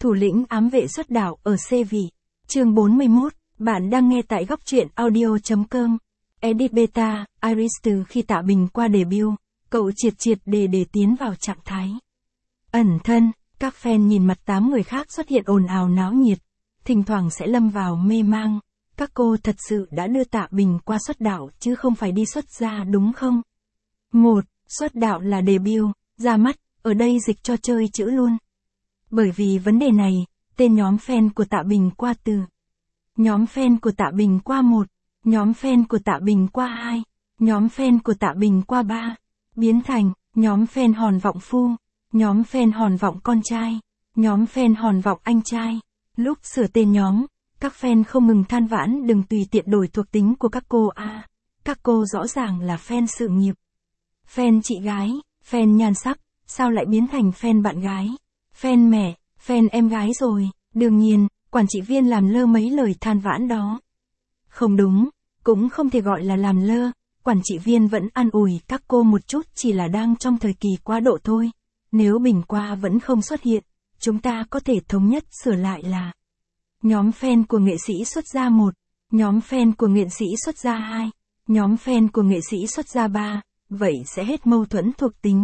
Thủ lĩnh ám vệ xuất đạo ở C vị. Chương 41, bạn đang nghe tại góc truyện audio.com. Edit Beta, Iris từ khi Tạ Bình qua debut, cậu triệt để tiến vào trạng thái ẩn thân. Các fan nhìn mặt 8 người khác xuất hiện ồn ào náo nhiệt, thỉnh thoảng sẽ lâm vào mê mang. Các cô thật sự đã đưa Tạ Bình qua xuất đạo chứ không phải đi xuất gia đúng không? 1. Xuất đạo là debut, ra mắt, ở đây dịch cho chơi chữ luôn. Bởi vì vấn đề này, tên nhóm fan của Tạ Bình qua từ nhóm fan của Tạ Bình qua 1, nhóm fan của Tạ Bình qua 2, nhóm fan của Tạ Bình qua 3, biến thành nhóm fan Hòn Vọng Phu, nhóm fan Hòn Vọng con trai, nhóm fan Hòn Vọng anh trai. Lúc sửa tên nhóm, các fan không ngừng than vãn đừng tùy tiện đổi thuộc tính của các cô à. Các cô rõ ràng là fan sự nghiệp, fan chị gái, fan nhan sắc, sao lại biến thành fan bạn gái, fan mẹ, fan em gái rồi. Đương nhiên, quản trị viên làm lơ mấy lời than vãn đó. Không đúng, cũng không thể gọi là làm lơ, quản trị viên vẫn an ủi các cô một chút, chỉ là đang trong thời kỳ quá độ thôi. Nếu Bình qua vẫn không xuất hiện, chúng ta có thể thống nhất sửa lại là nhóm fan của nghệ sĩ xuất gia 1, nhóm fan của nghệ sĩ xuất gia 2, nhóm fan của nghệ sĩ xuất gia 3, vậy sẽ hết mâu thuẫn thuộc tính.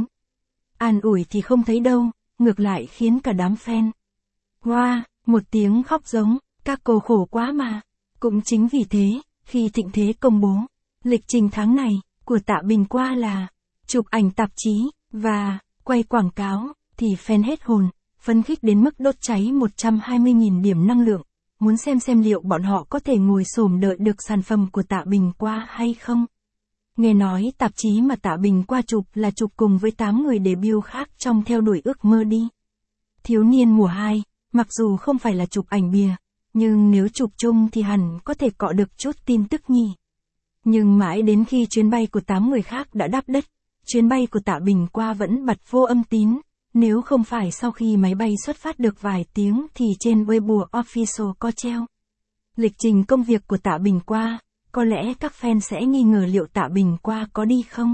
An ủi thì không thấy đâu, ngược lại khiến cả đám fan wow, một tiếng khóc giống, các cô khổ quá mà. Cũng chính vì thế, khi Thịnh Thế công bố lịch trình tháng này của Tạ Bình qua là chụp ảnh tạp chí và quay quảng cáo, thì fan hết hồn, phấn khích đến mức đốt cháy 120.000 điểm năng lượng, muốn xem liệu bọn họ có thể ngồi xổm đợi được sản phẩm của Tạ Bình qua hay không. Nghe nói tạp chí mà Tạ Bình qua chụp là chụp cùng với 8 người debut khác trong Theo đuổi ước mơ đi. Thiếu niên mùa 2, mặc dù không phải là chụp ảnh bìa, nhưng nếu chụp chung thì hẳn có thể cọ được chút tin tức nhỉ. Nhưng mãi đến khi chuyến bay của 8 người khác đã đáp đất, chuyến bay của Tạ Bình qua vẫn bật vô âm tín. Nếu không phải sau khi máy bay xuất phát được vài tiếng thì trên Weibo Official có treo lịch trình công việc của Tạ Bình qua, có lẽ các fan sẽ nghi ngờ liệu Tạ Bình qua có đi không.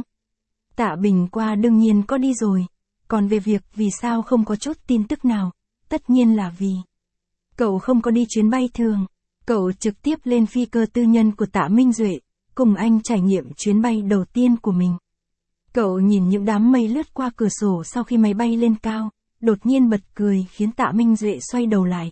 Tạ Bình qua đương nhiên có đi rồi, còn về việc vì sao không có chút tin tức nào, tất nhiên là vì cậu không có đi chuyến bay thường, cậu trực tiếp lên phi cơ tư nhân của Tạ Minh Duệ, cùng anh trải nghiệm chuyến bay đầu tiên của mình. Cậu nhìn những đám mây lướt qua cửa sổ sau khi máy bay lên cao, đột nhiên bật cười khiến Tạ Minh Duệ xoay đầu lại.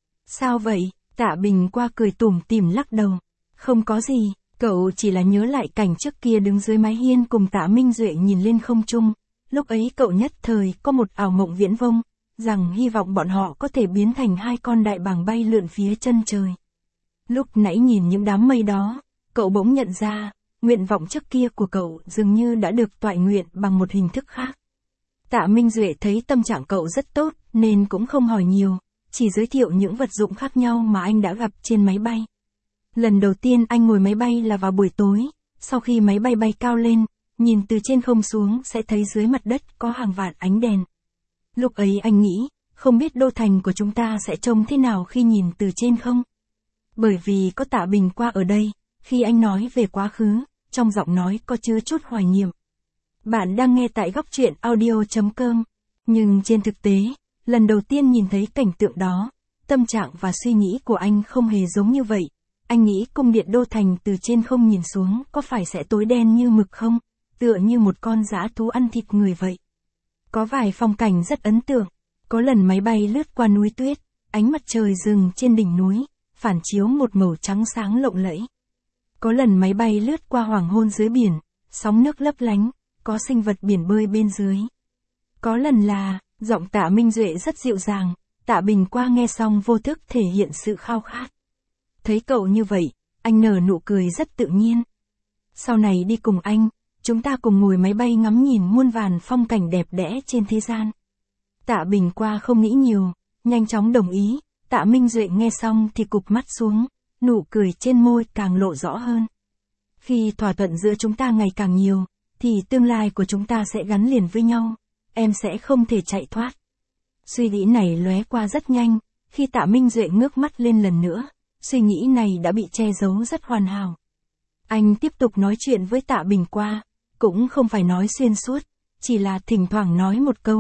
Sao vậy? Tạ Bình qua cười tủm tỉm lắc đầu. Không có gì, cậu chỉ là nhớ lại cảnh trước kia đứng dưới mái hiên cùng Tạ Minh Duệ nhìn lên không trung. Lúc ấy cậu nhất thời có một ảo mộng viễn vông, rằng hy vọng bọn họ có thể biến thành hai con đại bàng bay lượn phía chân trời. Lúc nãy nhìn những đám mây đó, cậu bỗng nhận ra, nguyện vọng trước kia của cậu dường như đã được toại nguyện bằng một hình thức khác. Tạ Minh Duệ thấy tâm trạng cậu rất tốt, nên cũng không hỏi nhiều, chỉ giới thiệu những vật dụng khác nhau mà anh đã gặp trên máy bay. Lần đầu tiên anh ngồi máy bay là vào buổi tối, sau khi máy bay bay cao lên, nhìn từ trên không xuống sẽ thấy dưới mặt đất có hàng vạn ánh đèn. Lúc ấy anh nghĩ, không biết đô thành của chúng ta sẽ trông thế nào khi nhìn từ trên không? Bởi vì có Tạ Bình qua ở đây, khi anh nói về quá khứ, trong giọng nói có chứa chút hoài niệm. Bạn đang nghe tại góc truyện audio.com. Nhưng trên thực tế, lần đầu tiên nhìn thấy cảnh tượng đó, tâm trạng và suy nghĩ của anh không hề giống như vậy. Anh nghĩ cung điện đô thành từ trên không nhìn xuống có phải sẽ tối đen như mực không? Tựa như một con dã thú ăn thịt người vậy. Có vài phong cảnh rất ấn tượng. Có lần máy bay lướt qua núi tuyết, ánh mặt trời rừng trên đỉnh núi, phản chiếu một màu trắng sáng lộng lẫy. Có lần máy bay lướt qua hoàng hôn dưới biển, sóng nước lấp lánh, có sinh vật biển bơi bên dưới. Có lần là, giọng Tạ Minh Duệ rất dịu dàng, Tạ Bình qua nghe xong vô thức thể hiện sự khao khát. Thấy cậu như vậy, anh nở nụ cười rất tự nhiên. Sau này đi cùng anh, chúng ta cùng ngồi máy bay ngắm nhìn muôn vàn phong cảnh đẹp đẽ trên thế gian. Tạ Bình qua không nghĩ nhiều, nhanh chóng đồng ý. Tạ Minh Duệ nghe xong thì cụp mắt xuống, nụ cười trên môi càng lộ rõ hơn. Khi thỏa thuận giữa chúng ta ngày càng nhiều, thì tương lai của chúng ta sẽ gắn liền với nhau, em sẽ không thể chạy thoát. Suy nghĩ này lóe qua rất nhanh, khi Tạ Minh Duệ ngước mắt lên lần nữa, suy nghĩ này đã bị che giấu rất hoàn hảo. Anh tiếp tục nói chuyện với Tạ Bình qua, cũng không phải nói xuyên suốt, chỉ là thỉnh thoảng nói một câu,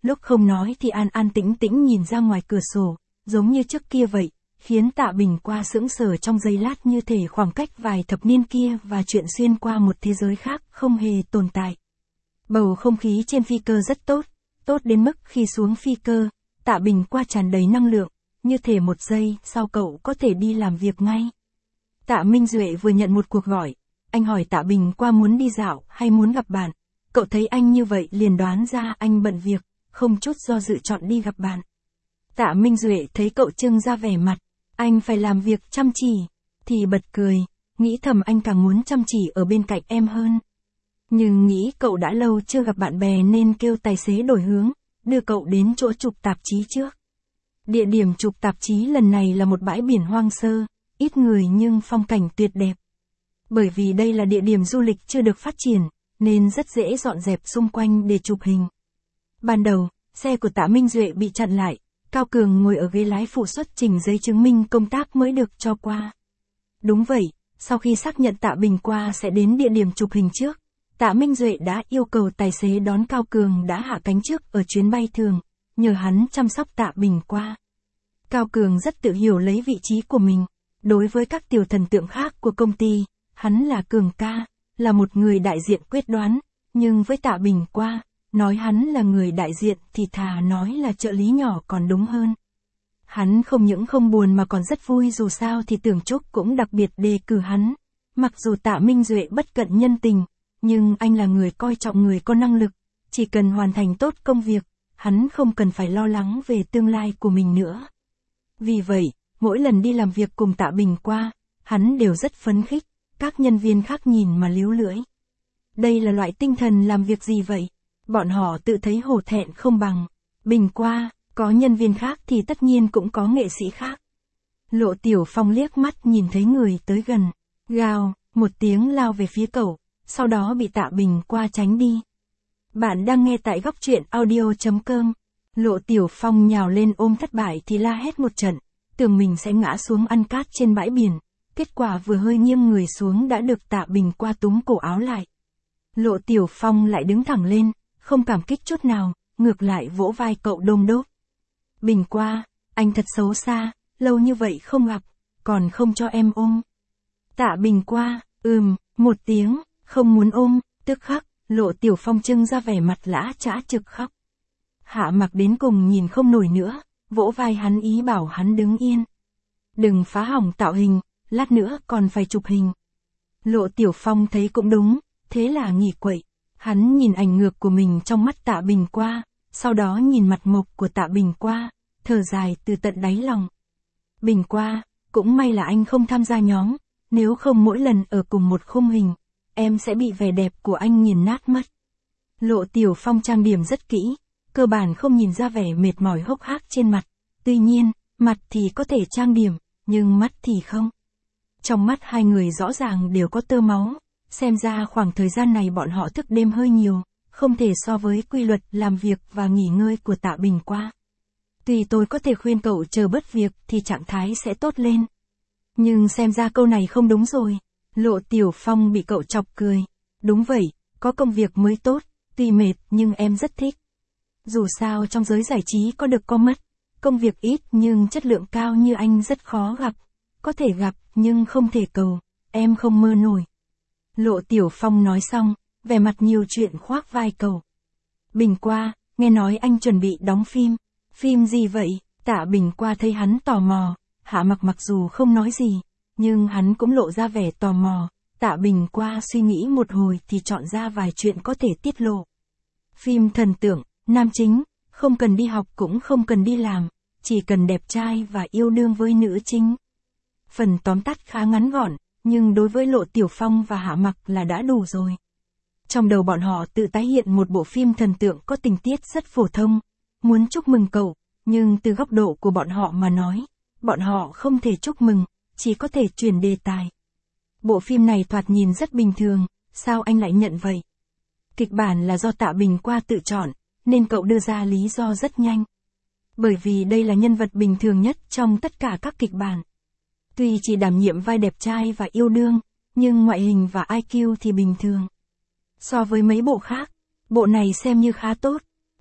lúc không nói thì an an tĩnh tĩnh nhìn ra ngoài cửa sổ, giống như trước kia vậy, khiến Tạ Bình qua sững sờ trong giây lát, như thể khoảng cách vài thập niên kia và chuyện xuyên qua một thế giới khác không hề tồn tại. Bầu không khí trên phi cơ rất tốt, tốt đến mức khi xuống phi cơ, Tạ Bình qua tràn đầy năng lượng, như thể một giây sau cậu có thể đi làm việc ngay. Tạ Minh Duệ vừa nhận một cuộc gọi, anh hỏi Tạ Bình qua muốn đi dạo hay muốn gặp bạn. Cậu thấy anh như vậy liền đoán ra anh bận việc, không chút do dự chọn đi gặp bạn. Tạ Minh Duệ thấy cậu trưng ra vẻ mặt, anh phải làm việc chăm chỉ, thì bật cười, nghĩ thầm anh càng muốn chăm chỉ ở bên cạnh em hơn. Nhưng nghĩ cậu đã lâu chưa gặp bạn bè nên kêu tài xế đổi hướng, đưa cậu đến chỗ chụp tạp chí trước. Địa điểm chụp tạp chí lần này là một bãi biển hoang sơ, ít người nhưng phong cảnh tuyệt đẹp. Bởi vì đây là địa điểm du lịch chưa được phát triển, nên rất dễ dọn dẹp xung quanh để chụp hình. Ban đầu, xe của Tạ Minh Duệ bị chặn lại, Cao Cường ngồi ở ghế lái phụ xuất trình giấy chứng minh công tác mới được cho qua. Đúng vậy, sau khi xác nhận Tạ Bình qua sẽ đến địa điểm chụp hình trước, Tạ Minh Duệ đã yêu cầu tài xế đón Cao Cường đã hạ cánh trước ở chuyến bay thường, nhờ hắn chăm sóc Tạ Bình qua. Cao Cường rất tự hiểu lấy vị trí của mình, đối với các tiểu thần tượng khác của công ty, hắn là Cường ca, là một người đại diện quyết đoán, nhưng với Tạ Bình qua, nói hắn là người đại diện thì thà nói là trợ lý nhỏ còn đúng hơn. Hắn không những không buồn mà còn rất vui, dù sao thì Tưởng Trúc cũng đặc biệt đề cử hắn. Mặc dù Tạ Minh Duệ bất cận nhân tình, nhưng anh là người coi trọng người có năng lực, chỉ cần hoàn thành tốt công việc, hắn không cần phải lo lắng về tương lai của mình nữa. Vì vậy, mỗi lần đi làm việc cùng Tạ Bình qua, hắn đều rất phấn khích, các nhân viên khác nhìn mà líu lưỡi. Đây là loại tinh thần làm việc gì vậy? Bọn họ tự thấy hổ thẹn không bằng. Bình qua, có nhân viên khác thì tất nhiên cũng có nghệ sĩ khác. Lộ Tiểu Phong liếc mắt nhìn thấy người tới gần, gào một tiếng lao về phía cậu, sau đó bị Tạ Bình qua tránh đi. Bạn đang nghe tại góc truyện audio.com. Lộ Tiểu Phong nhào lên ôm thất bại thì la hét một trận, tưởng mình sẽ ngã xuống ăn cát trên bãi biển. Kết quả vừa hơi nghiêng người xuống đã được Tạ Bình qua túm cổ áo lại. Lộ Tiểu Phong lại đứng thẳng lên, không cảm kích chút nào, ngược lại vỗ vai cậu đôm đốp. Bình qua, anh thật xấu xa, lâu như vậy không gặp, còn không cho em ôm. Tạ Bình qua, một tiếng, không muốn ôm, tức khắc, Lộ Tiểu Phong trưng ra vẻ mặt lã chã trực khóc. Hạ Mặc đến cùng nhìn không nổi nữa, vỗ vai hắn ý bảo hắn đứng yên. Đừng phá hỏng tạo hình, lát nữa còn phải chụp hình. Lộ Tiểu Phong thấy cũng đúng, thế là nghỉ quậy. Hắn nhìn ảnh ngược của mình trong mắt Tạ Bình qua, sau đó nhìn mặt mộc của Tạ Bình qua, thở dài từ tận đáy lòng. Bình qua, cũng may là anh không tham gia nhóm, nếu không mỗi lần ở cùng một khung hình, em sẽ bị vẻ đẹp của anh nghiền nát mất. Lộ Tiểu Phong trang điểm rất kỹ, cơ bản không nhìn ra vẻ mệt mỏi hốc hác trên mặt. Tuy nhiên, mặt thì có thể trang điểm, nhưng mắt thì không. Trong mắt hai người rõ ràng đều có tơ máu, xem ra khoảng thời gian này bọn họ thức đêm hơi nhiều, không thể so với quy luật làm việc và nghỉ ngơi của Tạ Bình qua. Tuy tôi có thể khuyên cậu chờ bớt việc thì trạng thái sẽ tốt lên. Nhưng xem ra câu này không đúng rồi. Lộ Tiểu Phong bị cậu chọc cười. Đúng vậy, có công việc mới tốt, tuy mệt nhưng em rất thích. Dù sao trong giới giải trí có được có mất, công việc ít nhưng chất lượng cao như anh rất khó gặp. Có thể gặp nhưng không thể cầu, em không mơ nổi. Lộ Tiểu Phong nói xong, vẻ mặt nhiều chuyện khoác vai cậu. Bình qua, nghe nói anh chuẩn bị đóng phim. Phim gì vậy? Tạ Bình qua thấy hắn tò mò, Hạ Mặc mặc dù không nói gì, nhưng hắn cũng lộ ra vẻ tò mò. Tạ Bình qua suy nghĩ một hồi thì chọn ra vài chuyện có thể tiết lộ. Phim thần tượng, nam chính, không cần đi học cũng không cần đi làm, chỉ cần đẹp trai và yêu đương với nữ chính. Phần tóm tắt khá ngắn gọn, nhưng đối với Lộ Tiểu Phong và Hạ Mặc là đã đủ rồi. Trong đầu bọn họ tự tái hiện một bộ phim thần tượng có tình tiết rất phổ thông, muốn chúc mừng cậu, nhưng từ góc độ của bọn họ mà nói, bọn họ không thể chúc mừng, chỉ có thể chuyển đề tài. Bộ phim này thoạt nhìn rất bình thường, sao anh lại nhận vậy? Kịch bản là do Tạ Bình qua tự chọn, nên cậu đưa ra lý do rất nhanh. Bởi vì đây là nhân vật bình thường nhất trong tất cả các kịch bản. Tuy chỉ đảm nhiệm vai đẹp trai và yêu đương, nhưng ngoại hình và IQ thì bình thường. So với mấy bộ khác, bộ này xem như khá tốt.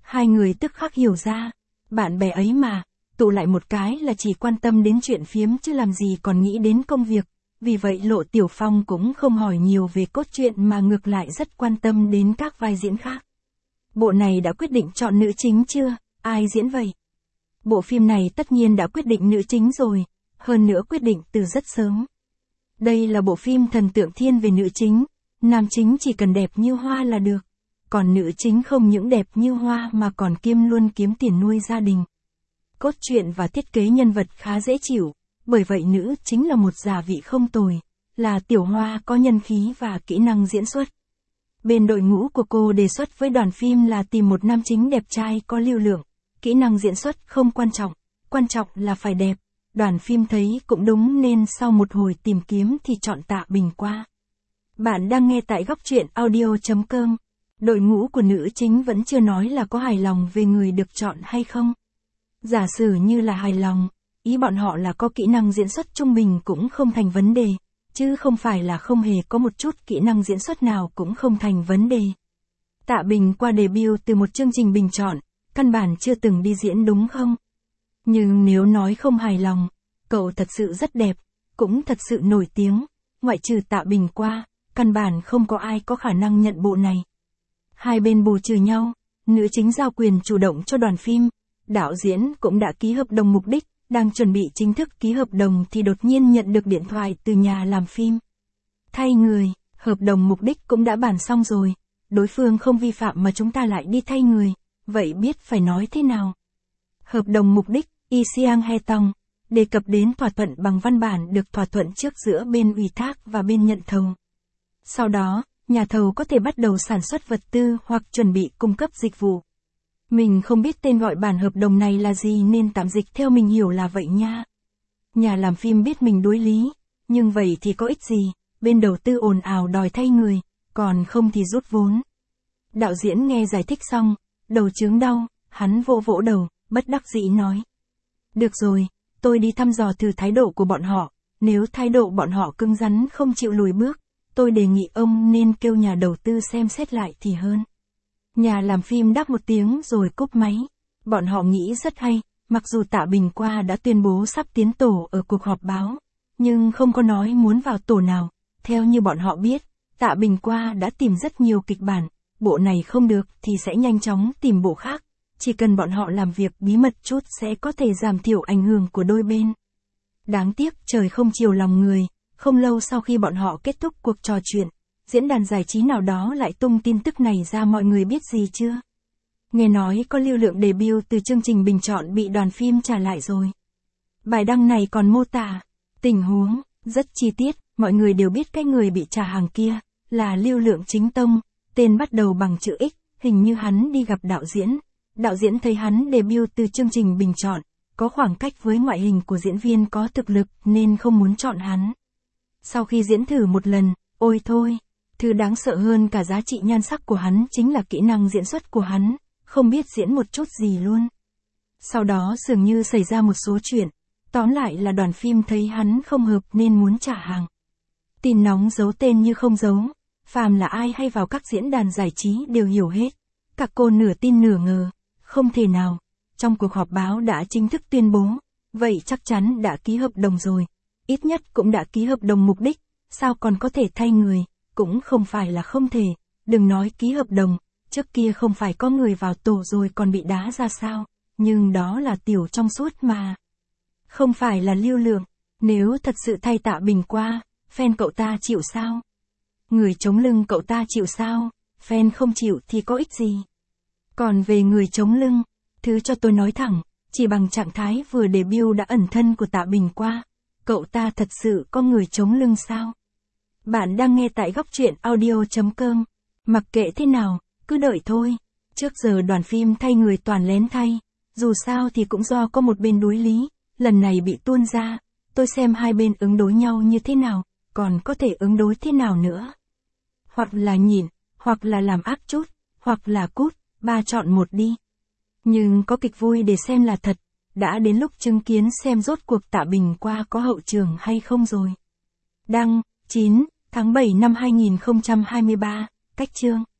Hai người tức khắc hiểu ra. Bạn bè ấy mà, tụ lại một cái là chỉ quan tâm đến chuyện phiếm chứ làm gì còn nghĩ đến công việc. Vì vậy Lộ Tiểu Phong cũng không hỏi nhiều về cốt truyện mà ngược lại rất quan tâm đến các vai diễn khác. Bộ này đã quyết định chọn nữ chính chưa? Ai diễn vậy? Bộ phim này tất nhiên đã quyết định nữ chính rồi, hơn nữa quyết định từ rất sớm. Đây là bộ phim thần tượng thiên về nữ chính, nam chính chỉ cần đẹp như hoa là được. Còn nữ chính không những đẹp như hoa mà còn luôn kiếm tiền nuôi gia đình. Cốt truyện và thiết kế nhân vật khá dễ chịu, bởi vậy nữ chính là một giả vị không tồi, là tiểu hoa có nhân khí và kỹ năng diễn xuất. Bên đội ngũ của cô đề xuất với đoàn phim là tìm một nam chính đẹp trai có lưu lượng, kỹ năng diễn xuất không quan trọng là phải đẹp. Đoàn phim thấy cũng đúng nên sau một hồi tìm kiếm thì chọn Tạ Bình qua. Bạn đang nghe tại góc truyện audio.com. Đội ngũ của nữ chính vẫn chưa nói là có hài lòng về người được chọn hay không. Giả sử như là hài lòng, ý bọn họ là có kỹ năng diễn xuất trung bình cũng không thành vấn đề, chứ không phải là không hề có một chút kỹ năng diễn xuất nào cũng không thành vấn đề. Tạ Bình qua debut từ một chương trình bình chọn, căn bản chưa từng đi diễn đúng không? Nhưng nếu nói không hài lòng, cậu thật sự rất đẹp, cũng thật sự nổi tiếng, ngoại trừ Tạ Bình qua, căn bản không có ai có khả năng nhận bộ này. Hai bên bù trừ nhau, nữ chính giao quyền chủ động cho đoàn phim, đạo diễn cũng đã ký hợp đồng mục đích, đang chuẩn bị chính thức ký hợp đồng thì đột nhiên nhận được điện thoại từ nhà làm phim. Thay người, hợp đồng mục đích cũng đã bàn xong rồi, đối phương không vi phạm mà chúng ta lại đi thay người, vậy biết phải nói thế nào? Hợp đồng mục đích, Y Siang He Tong, đề cập đến thỏa thuận bằng văn bản được thỏa thuận trước giữa bên ủy thác và bên nhận thầu. Sau đó, nhà thầu có thể bắt đầu sản xuất vật tư hoặc chuẩn bị cung cấp dịch vụ. Mình không biết tên gọi bản hợp đồng này là gì nên tạm dịch theo mình hiểu là vậy nha. Nhà làm phim biết mình đối lý, nhưng vậy thì có ích gì, bên đầu tư ồn ào đòi thay người, còn không thì rút vốn. Đạo diễn nghe giải thích xong, đầu chướng đau, hắn vỗ vỗ đầu, bất đắc dĩ nói. Được rồi, tôi đi thăm dò thử thái độ của bọn họ, nếu thái độ bọn họ cứng rắn không chịu lùi bước, tôi đề nghị ông nên kêu nhà đầu tư xem xét lại thì hơn. Nhà làm phim đáp một tiếng rồi cúp máy. Bọn họ nghĩ rất hay, mặc dù Tạ Bình qua đã tuyên bố sắp tiến tổ ở cuộc họp báo, nhưng không có nói muốn vào tổ nào. Theo như bọn họ biết, Tạ Bình qua đã tìm rất nhiều kịch bản, bộ này không được thì sẽ nhanh chóng tìm bộ khác. Chỉ cần bọn họ làm việc bí mật chút sẽ có thể giảm thiểu ảnh hưởng của đôi bên. Đáng tiếc trời không chiều lòng người, không lâu sau khi bọn họ kết thúc cuộc trò chuyện, diễn đàn giải trí nào đó lại tung tin tức này ra, mọi người biết gì chưa? Nghe nói có lưu lượng debut từ chương trình bình chọn bị đoàn phim trả lại rồi. Bài đăng này còn mô tả tình huống rất chi tiết, mọi người đều biết cái người bị trả hàng kia là Lưu Lượng Chính Tông, tên bắt đầu bằng chữ X, hình như hắn đi gặp đạo diễn. Đạo diễn thấy hắn debut từ chương trình bình chọn, có khoảng cách với ngoại hình của diễn viên có thực lực nên không muốn chọn hắn. Sau khi diễn thử một lần, ôi thôi, thứ đáng sợ hơn cả giá trị nhan sắc của hắn chính là kỹ năng diễn xuất của hắn, không biết diễn một chút gì luôn. Sau đó dường như xảy ra một số chuyện, tóm lại là đoàn phim thấy hắn không hợp nên muốn trả hàng. Tin nóng giấu tên như không giấu, phàm là ai hay vào các diễn đàn giải trí đều hiểu hết. Các cô nửa tin nửa ngờ, không thể nào. Trong cuộc họp báo đã chính thức tuyên bố, vậy chắc chắn đã ký hợp đồng rồi, ít nhất cũng đã ký hợp đồng mục đích, sao còn có thể thay người, cũng không phải là không thể, đừng nói ký hợp đồng, trước kia không phải có người vào tổ rồi còn bị đá ra sao, nhưng đó là Tiểu Trong Suốt mà. Không phải là Lưu Lượng, nếu thật sự thay Tạ Bình qua, fan cậu ta chịu sao? Người chống lưng cậu ta chịu sao? Fan không chịu thì có ích gì? Còn về người chống lưng, thứ cho tôi nói thẳng, chỉ bằng trạng thái vừa debut đã ẩn thân của Tạ Bình qua, cậu ta thật sự có người chống lưng sao? Bạn đang nghe tại góc truyện audio.com. Mặc kệ thế nào, cứ đợi thôi. Trước giờ đoàn phim thay người toàn lén thay, dù sao thì cũng do có một bên đối lý, lần này bị tuôn ra, tôi xem hai bên ứng đối nhau như thế nào, còn có thể ứng đối thế nào nữa. Hoặc là nhịn, hoặc là làm ác chút, hoặc là cút, ba chọn một đi. Nhưng có kịch vui để xem là thật, đã đến lúc chứng kiến xem rốt cuộc Tạ Bình qua có hậu trường hay không rồi. Đăng, 9 tháng 7 năm 2023, cách chương.